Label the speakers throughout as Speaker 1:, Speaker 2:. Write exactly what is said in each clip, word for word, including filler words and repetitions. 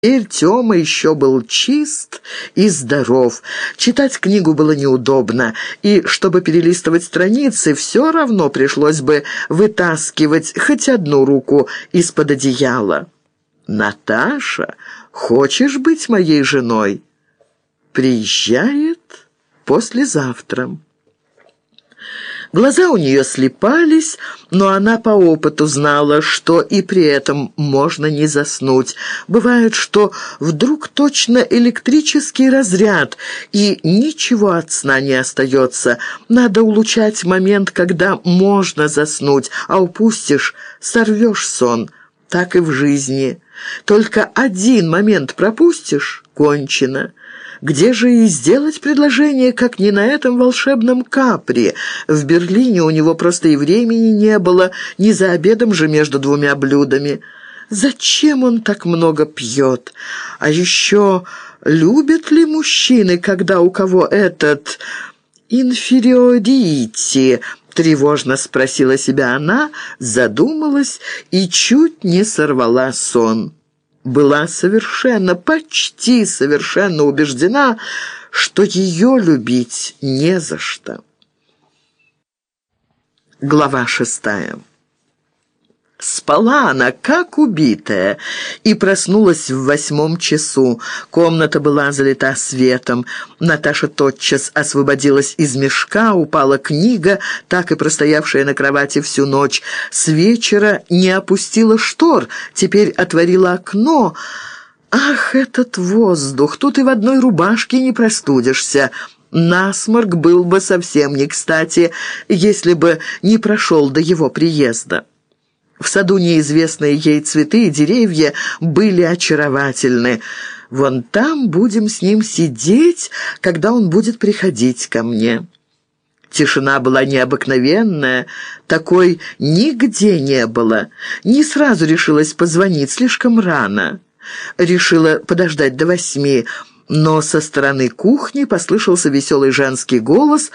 Speaker 1: Теперь Тёма еще был чист и здоров. Читать книгу было неудобно, и, чтобы перелистывать страницы, все равно пришлось бы вытаскивать хоть одну руку из-под одеяла. «Наташа, хочешь быть моей женой?» «Приезжает послезавтра». Глаза у нее слипались, но она по опыту знала, что и при этом можно не заснуть. Бывает, что вдруг точно электрический разряд, и ничего от сна не остается. Надо улучшать момент, когда можно заснуть, а упустишь — сорвешь сон. Так и в жизни. Только один момент пропустишь — кончено. Где же и сделать предложение, как не на этом волшебном Капри? В Берлине у него просто и времени не было, не за обедом же между двумя блюдами. Зачем он так много пьет? А еще любят ли мужчины, когда у кого этот инфериорити? Тревожно спросила себя она, задумалась и чуть не сорвала сон. Была совершенно, почти совершенно убеждена, что ее любить не за что. Глава шестая. Спала она, как убитая, и проснулась в восьмом часу. Комната была залита светом. Наташа тотчас освободилась из мешка, упала книга, так и простоявшая на кровати всю ночь. С вечера не опустила штор, теперь отворила окно. Ах, этот воздух! Тут и в одной рубашке не простудишься. Насморк был бы совсем не кстати, если бы не прошел до его приезда. В саду неизвестные ей цветы и деревья были очаровательны. Вон там будем с ним сидеть, когда он будет приходить ко мне. Тишина была необыкновенная, такой нигде не было. Не сразу решилась позвонить, слишком рано. Решила подождать до восьми, но со стороны кухни послышался веселый женский голос.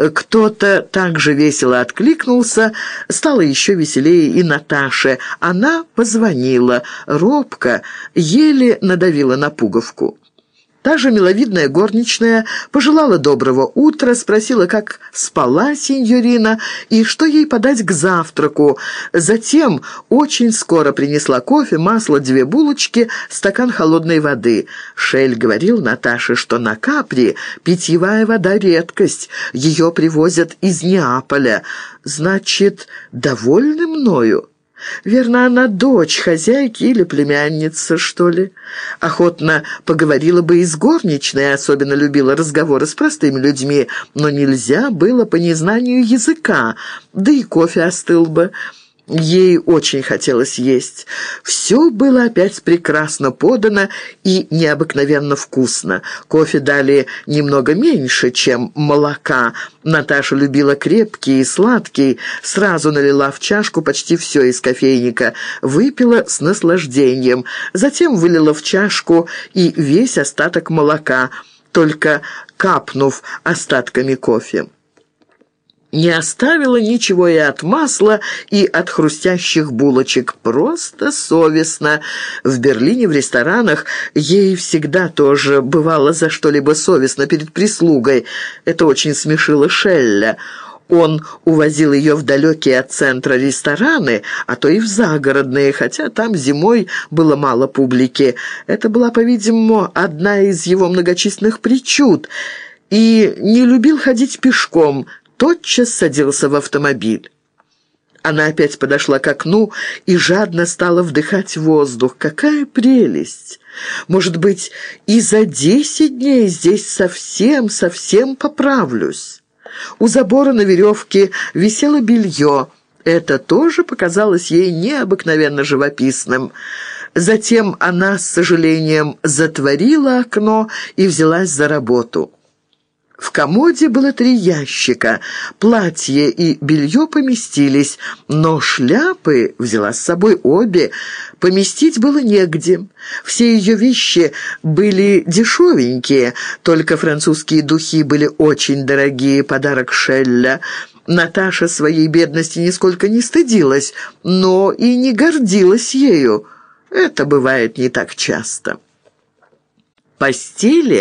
Speaker 1: Кто-то также весело откликнулся. Стало еще веселее и Наташе. Она позвонила, робко, еле надавила на пуговку. Та же миловидная горничная пожелала доброго утра, спросила, как спала синьорина и что ей подать к завтраку. Затем очень скоро принесла кофе, масло, две булочки, стакан холодной воды. Шель говорил Наташе, что на Капри питьевая вода — редкость, ее привозят из Неаполя. Значит, довольны мною? Верно, она дочь хозяйки или племянница, что ли. Охотно поговорила бы и с горничной, особенно любила разговоры с простыми людьми, но нельзя было по незнанию языка, да и кофе остыл бы. Ей очень хотелось есть. Все было опять прекрасно подано и необыкновенно вкусно. Кофе дали немного меньше, чем молока. Наташа любила крепкий и сладкий, сразу налила в чашку почти все из кофейника, выпила с наслаждением, затем вылила в чашку и весь остаток молока, только капнув остатками кофе. Не оставила ничего и от масла, и от хрустящих булочек. Просто совестно. В Берлине в ресторанах ей всегда тоже бывало за что-либо совестно перед прислугой. Это очень смешило Шелля. Он увозил ее в далекие от центра рестораны, а то и в загородные, хотя там зимой было мало публики. Это была, по-видимому, одна из его многочисленных причуд. И не любил ходить пешком, тотчас садился в автомобиль. Она опять подошла к окну и жадно стала вдыхать воздух. Какая прелесть! Может быть, и за десять дней здесь совсем-совсем поправлюсь. У забора на веревке висело белье. Это тоже показалось ей необыкновенно живописным. Затем она с сожалением затворила окно и взялась за работу. В комоде было три ящика. Платье и белье поместились, но шляпы взяла с собой обе. Поместить было негде. Все ее вещи были дешевенькие, только французские духи были очень дорогие, подарок Шелля. Наташа своей бедности нисколько не стыдилась, но и не гордилась ею. Это бывает не так часто. постели